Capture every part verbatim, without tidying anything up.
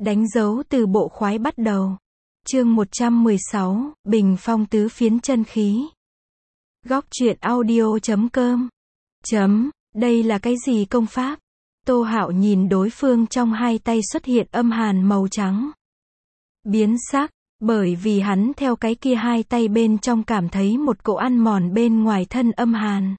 Đánh dấu từ bộ khoái bắt đầu. Chương một trăm mười sáu, Bình phong tứ phiến chân khí. Góc truyện audio chấm com. Chấm, đây là cái gì công pháp? Tô Hạo nhìn đối phương trong hai tay xuất hiện âm hàn màu trắng. Biến sắc, bởi vì hắn theo cái kia hai tay bên trong cảm thấy một cỗ ăn mòn bên ngoài thân âm hàn.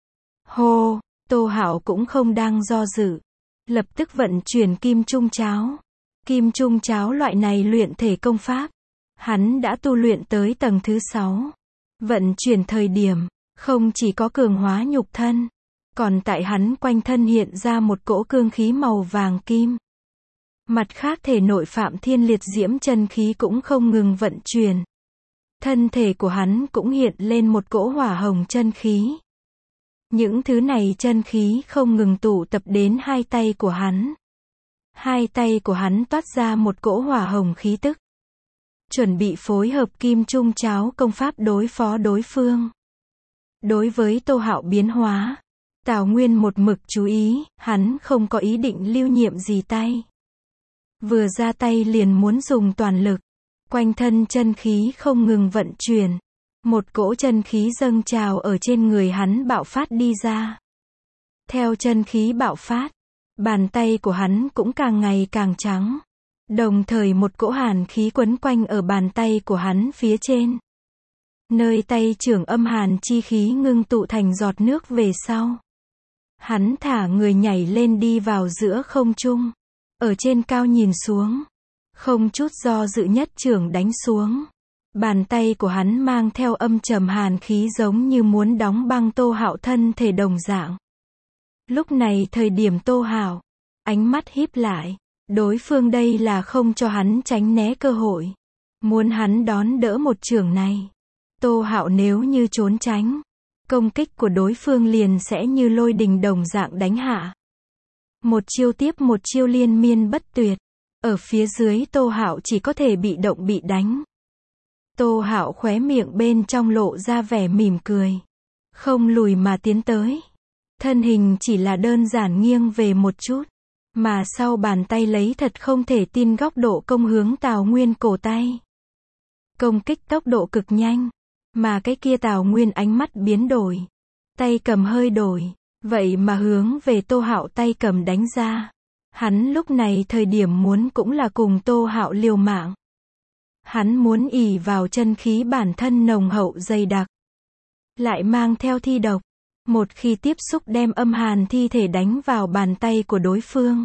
Hô, Tô Hạo cũng không đang do dự. Lập tức vận chuyển kim trung cháo. Kim trung cháo loại này luyện thể công pháp. Hắn đã tu luyện tới tầng thứ sáu. Vận chuyển thời điểm, không chỉ có cường hóa nhục thân, còn tại hắn quanh thân hiện ra một cỗ cương khí màu vàng kim. Mặt khác thể nội Phạm Thiên Liệt Diễm chân khí cũng không ngừng vận chuyển. Thân thể của hắn cũng hiện lên một cỗ hỏa hồng chân khí. Những thứ này chân khí không ngừng tụ tập đến hai tay của hắn. Hai tay của hắn toát ra một cỗ hỏa hồng khí tức. Chuẩn bị phối hợp kim trung cháo công pháp đối phó đối phương. Đối với Tô Hạo biến hóa, Tào Nguyên một mực chú ý, hắn không có ý định lưu nhiệm gì tay. Vừa ra tay liền muốn dùng toàn lực. Quanh thân chân khí không ngừng vận chuyển. Một cỗ chân khí dâng trào ở trên người hắn bạo phát đi ra. Theo chân khí bạo phát, bàn tay của hắn cũng càng ngày càng trắng. Đồng thời một cỗ hàn khí quấn quanh ở bàn tay của hắn phía trên. Nơi tay trưởng âm hàn chi khí ngưng tụ thành giọt nước về sau. Hắn thả người nhảy lên đi vào giữa không trung. Ở trên cao nhìn xuống. Không chút do dự nhất trưởng đánh xuống. Bàn tay của hắn mang theo âm trầm hàn khí giống như muốn đóng băng Tô Hạo thân thể đồng dạng. Lúc này thời điểm Tô Hạo, ánh mắt híp lại. Đối phương đây là không cho hắn tránh né cơ hội. Muốn hắn đón đỡ một chưởng này. Tô Hạo nếu như trốn tránh, công kích của đối phương liền sẽ như lôi đình đồng dạng đánh hạ. Một chiêu tiếp một chiêu liên miên bất tuyệt. Ở phía dưới Tô Hạo chỉ có thể bị động bị đánh. Tô Hạo khóe miệng bên trong lộ ra vẻ mỉm cười. Không lùi mà tiến tới. Thân hình chỉ là đơn giản nghiêng về một chút. Mà sau bàn tay lấy thật không thể tin góc độ công hướng Tào Nguyên cổ tay. Công kích tốc độ cực nhanh. Mà cái kia Tào Nguyên ánh mắt biến đổi. Tay cầm hơi đổi. Vậy mà hướng về Tô Hạo tay cầm đánh ra. Hắn lúc này thời điểm muốn cũng là cùng Tô Hạo liều mạng. Hắn muốn ỷ vào chân khí bản thân nồng hậu dày đặc. Lại mang theo thi độc. Một khi tiếp xúc đem âm hàn thi thể đánh vào bàn tay của đối phương.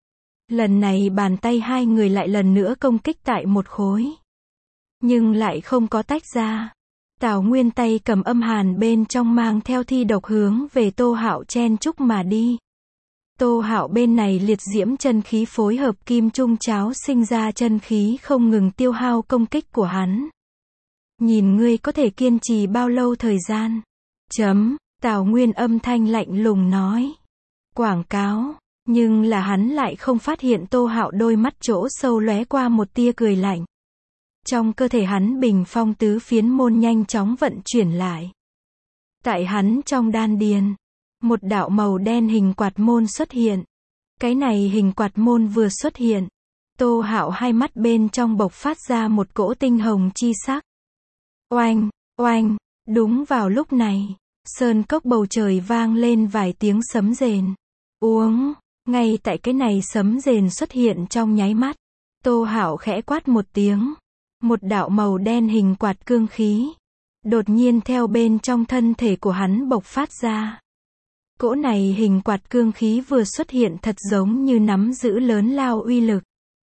Lần này bàn tay hai người lại lần nữa công kích tại một khối. Nhưng lại không có tách ra. Tào Nguyên tay cầm âm hàn bên trong mang theo thi độc hướng về Tô Hạo chen chúc mà đi. Tô Hạo bên này liệt diễm chân khí phối hợp kim trung cháo sinh ra chân khí không ngừng tiêu hao công kích của hắn. Nhìn ngươi có thể kiên trì bao lâu thời gian. Chấm. Tào Nguyên âm thanh lạnh lùng nói. Quảng cáo. Nhưng là hắn lại không phát hiện Tô Hạo đôi mắt chỗ sâu lóe qua một tia cười lạnh. Trong cơ thể hắn bình phong tứ phiến môn nhanh chóng vận chuyển lại. Tại hắn trong đan điền. Một đạo màu đen hình quạt môn xuất hiện. Cái này hình quạt môn vừa xuất hiện. Tô Hạo hai mắt bên trong bộc phát ra một cỗ tinh hồng chi sắc. Oanh, oanh, đúng vào lúc này. Sơn cốc bầu trời vang lên vài tiếng sấm rền. Uống, ngay tại cái này sấm rền xuất hiện trong nháy mắt. Tô Hạo khẽ quát một tiếng. Một đạo màu đen hình quạt cương khí. Đột nhiên theo bên trong thân thể của hắn bộc phát ra. Cỗ này hình quạt cương khí vừa xuất hiện thật giống như nắm giữ lớn lao uy lực.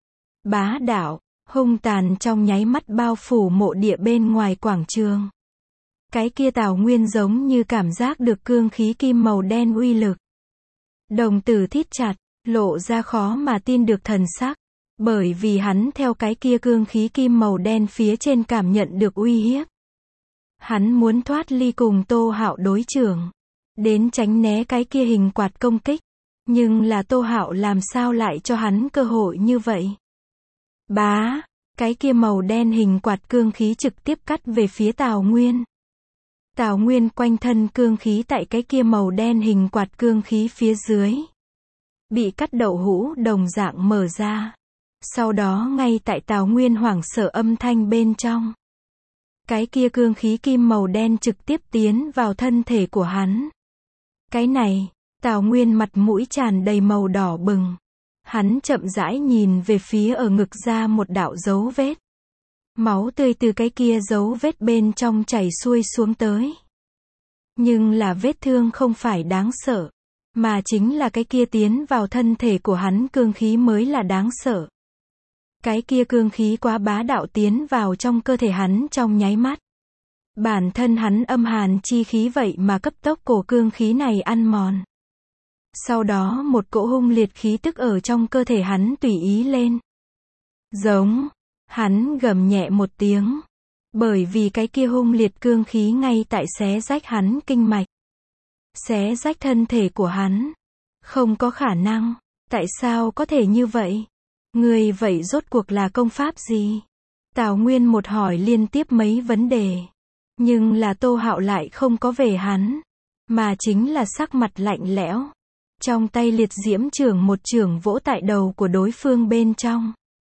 Bá đạo, hung tàn trong nháy mắt bao phủ mộ địa bên ngoài quảng trường. Cái kia Tào Nguyên giống như cảm giác được cương khí kim màu đen uy lực. Đồng tử thít chặt, lộ ra khó mà tin được thần sắc. Bởi vì hắn theo cái kia cương khí kim màu đen phía trên cảm nhận được uy hiếp. Hắn muốn thoát ly cùng Tô Hạo đối chưởng. Đến tránh né cái kia hình quạt công kích. Nhưng là Tô Hạo làm sao lại cho hắn cơ hội như vậy. Bá, cái kia màu đen hình quạt cương khí trực tiếp cắt về phía Tào Nguyên. Tào Nguyên quanh thân cương khí tại cái kia màu đen hình quạt cương khí phía dưới. Bị cắt đậu hũ đồng dạng mở ra. Sau đó ngay tại Tào Nguyên hoảng sợ âm thanh bên trong, cái kia cương khí kim màu đen trực tiếp tiến vào thân thể của hắn. Cái này, Tào Nguyên mặt mũi tràn đầy màu đỏ bừng. Hắn chậm rãi nhìn về phía ở ngực ra một đạo dấu vết. Máu tươi từ cái kia dấu vết bên trong chảy xuôi xuống tới. Nhưng là vết thương không phải đáng sợ, mà chính là cái kia tiến vào thân thể của hắn cương khí mới là đáng sợ. Cái kia cương khí quá bá đạo tiến vào trong cơ thể hắn trong nháy mắt. Bản thân hắn âm hàn chi khí vậy mà cấp tốc cổ cương khí này ăn mòn. Sau đó một cỗ hung liệt khí tức ở trong cơ thể hắn tùy ý lên. Giống, hắn gầm nhẹ một tiếng. Bởi vì cái kia hung liệt cương khí ngay tại xé rách hắn kinh mạch. Xé rách thân thể của hắn. Không có khả năng, tại sao có thể như vậy? Người vậy rốt cuộc là công pháp gì? Tào Nguyên một hỏi liên tiếp mấy vấn đề. Nhưng là Tô Hạo lại không có về hắn, mà chính là sắc mặt lạnh lẽo. Trong tay liệt diễm chưởng một chưởng vỗ tại đầu của đối phương bên trong.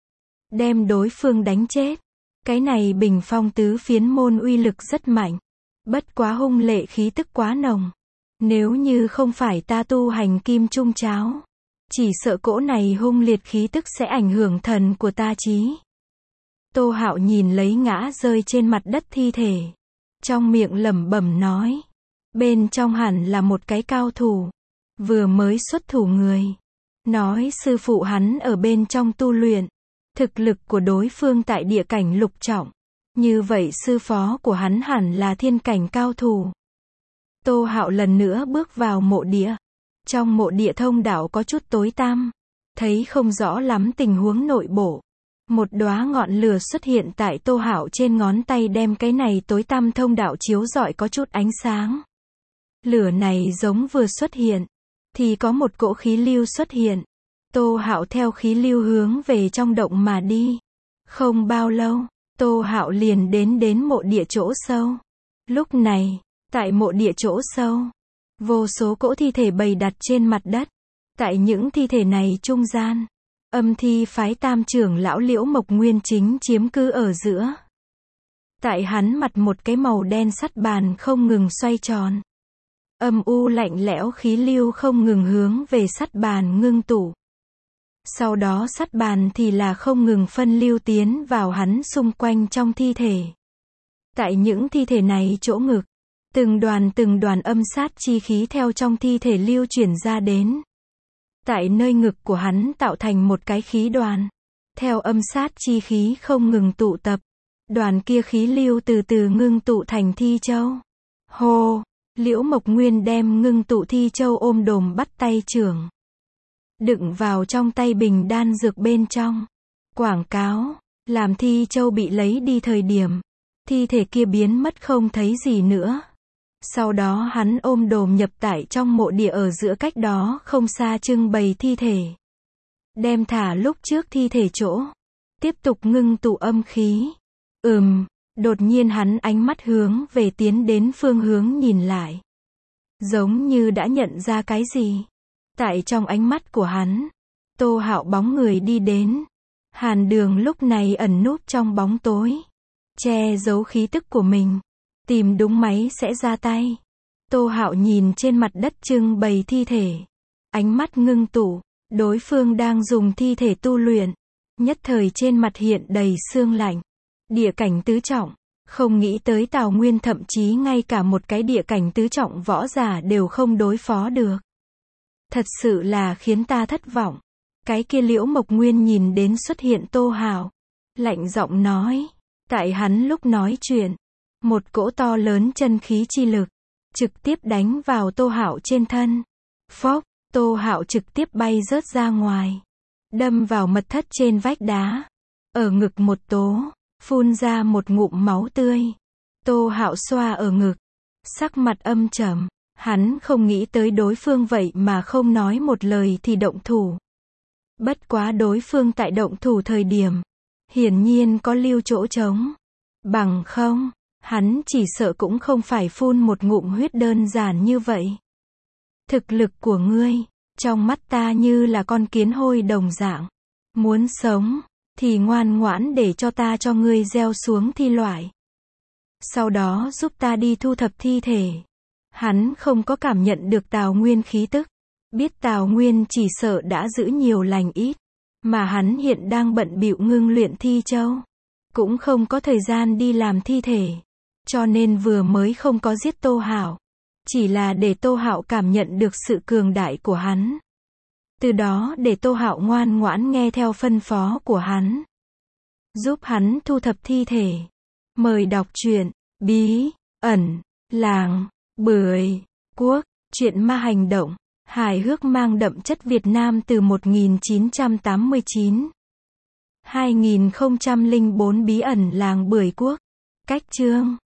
Đem đối phương đánh chết. Cái này bình phong tứ phiến môn uy lực rất mạnh. Bất quá hung lệ khí tức quá nồng. Nếu như không phải ta tu hành kim trung cháo, chỉ sợ cỗ này hung liệt khí tức sẽ ảnh hưởng thần của ta trí. Tô Hạo nhìn lấy ngã rơi trên mặt đất thi thể. Trong miệng lẩm bẩm nói. Bên trong hẳn là một cái cao thủ. Vừa mới xuất thủ người. Nói sư phụ hắn ở bên trong tu luyện. Thực lực của đối phương tại địa cảnh lục trọng. Như vậy sư phó của hắn hẳn là thiên cảnh cao thủ. Tô Hạo lần nữa bước vào mộ địa. Trong mộ địa thông đạo có chút tối tăm. Thấy không rõ lắm tình huống nội bộ. Một đóa ngọn lửa xuất hiện tại Tô Hạo trên ngón tay đem cái này tối tăm thông đạo chiếu rọi có chút ánh sáng. Lửa này giống vừa xuất hiện. Thì có một cỗ khí lưu xuất hiện. Tô Hạo theo khí lưu hướng về trong động mà đi. Không bao lâu, Tô Hạo liền đến đến mộ địa chỗ sâu. Lúc này, tại mộ địa chỗ sâu, vô số cỗ thi thể bày đặt trên mặt đất. Tại những thi thể này trung gian, âm thi phái tam trưởng lão Liễu Mộc Nguyên chính chiếm cứ ở giữa. Tại hắn mặt một cái màu đen sắt bàn không ngừng xoay tròn. Âm u lạnh lẽo khí lưu không ngừng hướng về sắt bàn ngưng tụ. Sau đó sắt bàn thì là không ngừng phân lưu tiến vào hắn xung quanh trong thi thể. Tại những thi thể này chỗ ngực, từng đoàn từng đoàn âm sát chi khí theo trong thi thể lưu chuyển ra đến. Tại nơi ngực của hắn tạo thành một cái khí đoàn. Theo âm sát chi khí không ngừng tụ tập, đoàn kia khí lưu từ từ ngưng tụ thành thi châu. Hô! Liễu Mộc Nguyên đem ngưng tụ thi châu ôm đồm bắt tay trưởng. Đựng vào trong tay bình đan dược bên trong. Quảng cáo, làm thi châu bị lấy đi thời điểm. Thi thể kia biến mất không thấy gì nữa. Sau đó hắn ôm đồm nhập tại trong mộ địa ở giữa cách đó không xa trưng bày thi thể. Đem thả lúc trước thi thể chỗ. Tiếp tục ngưng tụ âm khí. Ừm, đột nhiên hắn ánh mắt hướng về tiến đến phương hướng nhìn lại. Giống như đã nhận ra cái gì. Tại trong ánh mắt của hắn, Tô Hạo bóng người đi đến. Hàn Đường lúc này ẩn núp trong bóng tối. Che giấu khí tức của mình. Tìm đúng máy sẽ ra tay. Tô Hạo nhìn trên mặt đất trưng bày thi thể. Ánh mắt ngưng tụ. Đối phương đang dùng thi thể tu luyện. Nhất thời trên mặt hiện đầy sương lạnh. Địa cảnh tứ trọng. Không nghĩ tới Tào Nguyên thậm chí ngay cả một cái địa cảnh tứ trọng võ giả đều không đối phó được. Thật sự là khiến ta thất vọng. Cái kia Liễu Mộc Nguyên nhìn đến xuất hiện Tô Hạo. Lạnh giọng nói. Tại hắn lúc nói chuyện. Một cỗ to lớn chân khí chi lực. Trực tiếp đánh vào Tô Hạo trên thân. Phốc, Tô Hạo trực tiếp bay rớt ra ngoài. Đâm vào mật thất trên vách đá. Ở ngực một tố. Phun ra một ngụm máu tươi. Tô Hạo xoa ở ngực. Sắc mặt âm trầm. Hắn không nghĩ tới đối phương vậy mà không nói một lời thì động thủ. Bất quá đối phương tại động thủ thời điểm. Hiển nhiên có lưu chỗ trống. Bằng không, hắn chỉ sợ cũng không phải phun một ngụm huyết đơn giản như vậy. Thực lực của ngươi, trong mắt ta như là con kiến hôi đồng dạng. Muốn sống, thì ngoan ngoãn để cho ta cho ngươi gieo xuống thi loại. Sau đó giúp ta đi thu thập thi thể. Hắn không có cảm nhận được Tào Nguyên khí tức. Biết Tào Nguyên chỉ sợ đã giữ nhiều lành ít. Mà hắn hiện đang bận bịu ngưng luyện thi châu. Cũng không có thời gian đi làm thi thể. Cho nên vừa mới không có giết Tô Hạo. Chỉ là để Tô Hạo cảm nhận được sự cường đại của hắn. Từ đó để Tô Hạo ngoan ngoãn nghe theo phân phó của hắn. Giúp hắn thu thập thi thể. Mời đọc truyện Bí ẩn làng Bưởi Quốc, truyện ma hành động, hài hước mang đậm chất Việt Nam từ một nghìn chín trăm tám mươi chín. hai nghìn không trăm lẻ bốn Bí ẩn làng Bưởi Quốc. Cách chương